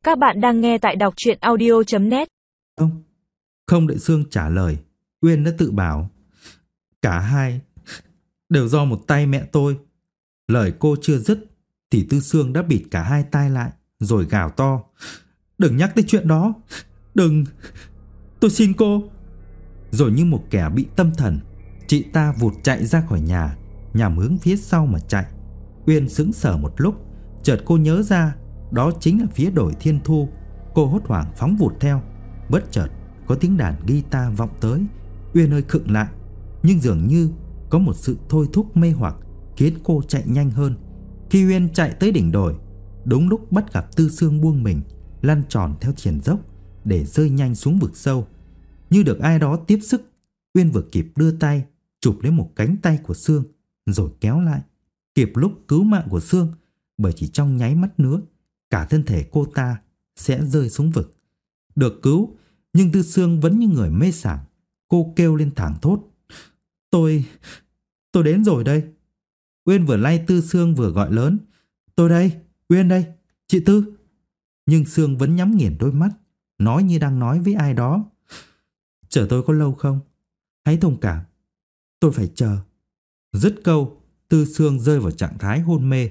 Các bạn đang nghe tại đọc truyện audio.net. Không, không đợi Sương trả lời, Uyên đã tự bảo. Cả hai đều do một tay mẹ tôi. Lời cô chưa dứt thì Tư Sương đã bịt cả hai tai lại rồi gào to. Đừng nhắc tới chuyện đó. Đừng, tôi xin cô. Rồi như một kẻ bị tâm thần, chị ta vụt chạy ra khỏi nhà, nhằm hướng phía sau mà chạy. Uyên sững sờ một lúc, chợt cô nhớ ra đó chính là phía đồi Thiên Thu. Cô hốt hoảng phóng vụt theo. Bất chợt có tiếng đàn guitar vọng tới. Uyên hơi khựng lại, nhưng dường như có một sự thôi thúc mê hoặc khiến cô chạy nhanh hơn. Khi Uyên chạy tới đỉnh đồi, đúng lúc bắt gặp Tư Sương buông mình lăn tròn theo triền dốc để rơi nhanh xuống vực sâu. Như được ai đó tiếp sức, Uyên vừa kịp đưa tay chụp lấy một cánh tay của Sương rồi kéo lại, kịp lúc cứu mạng của Sương, bởi chỉ trong nháy mắt nữa cả thân thể cô ta sẽ rơi xuống vực. Được cứu, nhưng Tư Sương vẫn như người mê sảng. Cô kêu lên thảng thốt. Tôi đến rồi đây. Uyên vừa lay Tư Sương vừa gọi lớn. Tôi đây, Uyên đây, chị Tư. Nhưng Sương vẫn nhắm nghiền đôi mắt, nói như đang nói với ai đó. Chờ tôi có lâu không? Hãy thông cảm, tôi phải chờ. Dứt câu, Tư Sương rơi vào trạng thái hôn mê.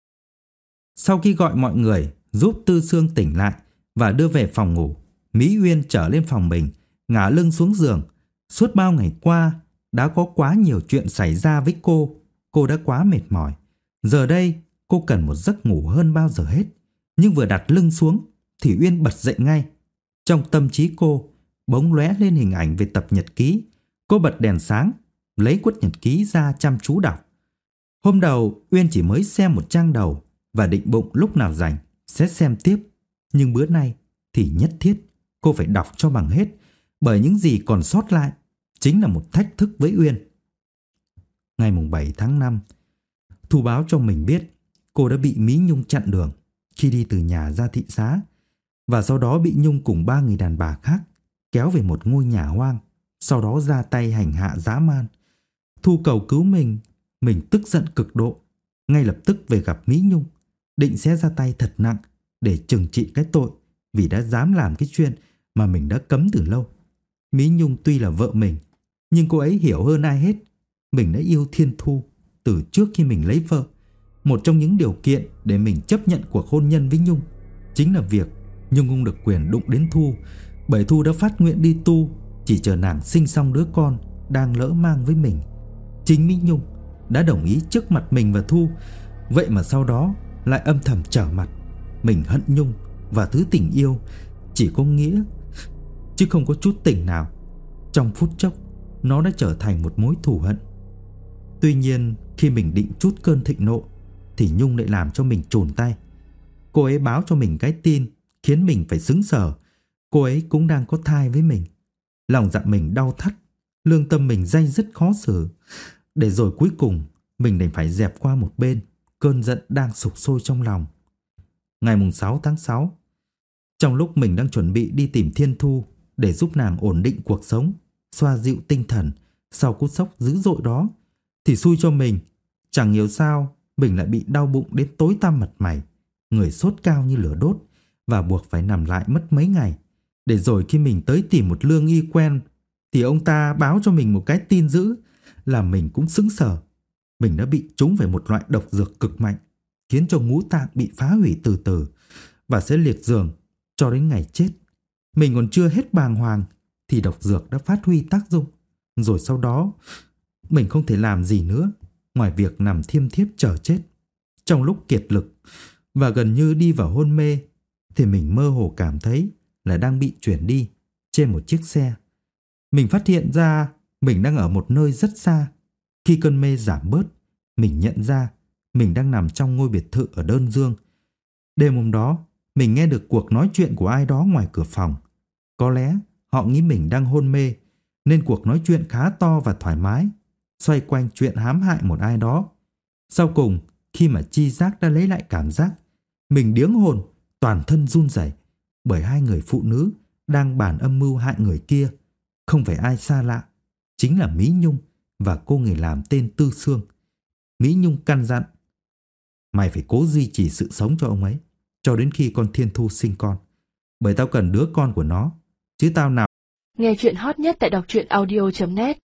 Sau khi gọi mọi người giúp Tư Sương tỉnh lại và đưa về phòng ngủ, Mỹ Uyên trở lên phòng mình, ngả lưng xuống giường. Suốt bao ngày qua đã có quá nhiều chuyện xảy ra với cô đã quá mệt mỏi. Giờ đây cô cần một giấc ngủ hơn bao giờ hết. Nhưng vừa đặt lưng xuống thì Uyên bật dậy ngay. Trong tâm trí cô bỗng lóe lên hình ảnh về tập nhật ký. Cô bật đèn sáng, lấy cuốn nhật ký ra chăm chú đọc. Hôm đầu Uyên chỉ mới xem một trang đầu và định bụng lúc nào rảnh sẽ xem tiếp. Nhưng bữa nay thì nhất thiết cô phải đọc cho bằng hết, bởi những gì còn sót lại chính là một thách thức với Uyên. Ngày 7 tháng 5, Thu báo cho mình biết cô đã bị Mỹ Nhung chặn đường khi đi từ nhà ra thị xá, và sau đó bị Nhung cùng 3 người đàn bà khác kéo về một ngôi nhà hoang, sau đó ra tay hành hạ dã man. Thu cầu cứu mình tức giận cực độ, ngay lập tức về gặp Mỹ Nhung, định sẽ ra tay thật nặng để trừng trị cái tội vì đã dám làm cái chuyện mà mình đã cấm từ lâu. Mỹ Nhung tuy là vợ mình, nhưng cô ấy hiểu hơn ai hết mình đã yêu Thiên Thu từ trước khi mình lấy vợ. Một trong những điều kiện để mình chấp nhận cuộc hôn nhân với Nhung chính là việc Nhung không được quyền đụng đến Thu, bởi Thu đã phát nguyện đi tu, chỉ chờ nàng sinh xong đứa con đang lỡ mang với mình. Chính Mỹ Nhung đã đồng ý trước mặt mình và Thu, vậy mà sau đó lại âm thầm trở mặt. Mình hận Nhung, và thứ tình yêu chỉ có nghĩa chứ không có chút tình nào. Trong phút chốc nó đã trở thành một mối thù hận. Tuy nhiên khi mình định trút cơn thịnh nộ thì Nhung lại làm cho mình chồn tay. Cô ấy báo cho mình cái tin khiến mình phải sững sờ. Cô ấy cũng đang có thai với mình. Lòng dạ mình đau thắt, lương tâm mình day dứt khó xử. Để rồi cuối cùng mình đành phải dẹp qua một bên cơn giận đang sục sôi trong lòng. Ngày 6 tháng 6, trong lúc mình đang chuẩn bị đi tìm Thiên Thu để giúp nàng ổn định cuộc sống, xoa dịu tinh thần sau cú sốc dữ dội đó, thì xui cho mình, chẳng hiểu sao mình lại bị đau bụng đến tối tăm mặt mày, người sốt cao như lửa đốt và buộc phải nằm lại mất mấy ngày. Để rồi khi mình tới tìm một lương y quen thì ông ta báo cho mình một cái tin dữ làm mình cũng sững sờ. Mình đã bị trúng phải một loại độc dược cực mạnh, khiến cho ngũ tạng bị phá hủy từ từ và sẽ liệt giường cho đến ngày chết. Mình còn chưa hết bàng hoàng thì độc dược đã phát huy tác dụng. Rồi sau đó mình không thể làm gì nữa ngoài việc nằm thiêm thiếp chờ chết. Trong lúc kiệt lực và gần như đi vào hôn mê thì mình mơ hồ cảm thấy là đang bị chuyển đi trên một chiếc xe. Mình phát hiện ra mình đang ở một nơi rất xa. Khi cơn mê giảm bớt, mình nhận ra mình đang nằm trong ngôi biệt thự ở Đơn Dương. Đêm hôm đó, mình nghe được cuộc nói chuyện của ai đó ngoài cửa phòng. Có lẽ họ nghĩ mình đang hôn mê, nên cuộc nói chuyện khá to và thoải mái, xoay quanh chuyện hãm hại một ai đó. Sau cùng, khi mà chi giác đã lấy lại cảm giác, mình điếng hồn, toàn thân run rẩy, bởi hai người phụ nữ đang bàn âm mưu hại người kia không phải ai xa lạ, chính là Mỹ Nhung và cô người làm tên Tư Sương. Mỹ Nhung căn dặn, mày phải cố duy trì sự sống cho ông ấy. cho đến khi con Thiên Thu sinh con. Bởi tao cần đứa con của nó, chứ tao nào. Nghe chuyện hot nhất tại đọc truyện audio.net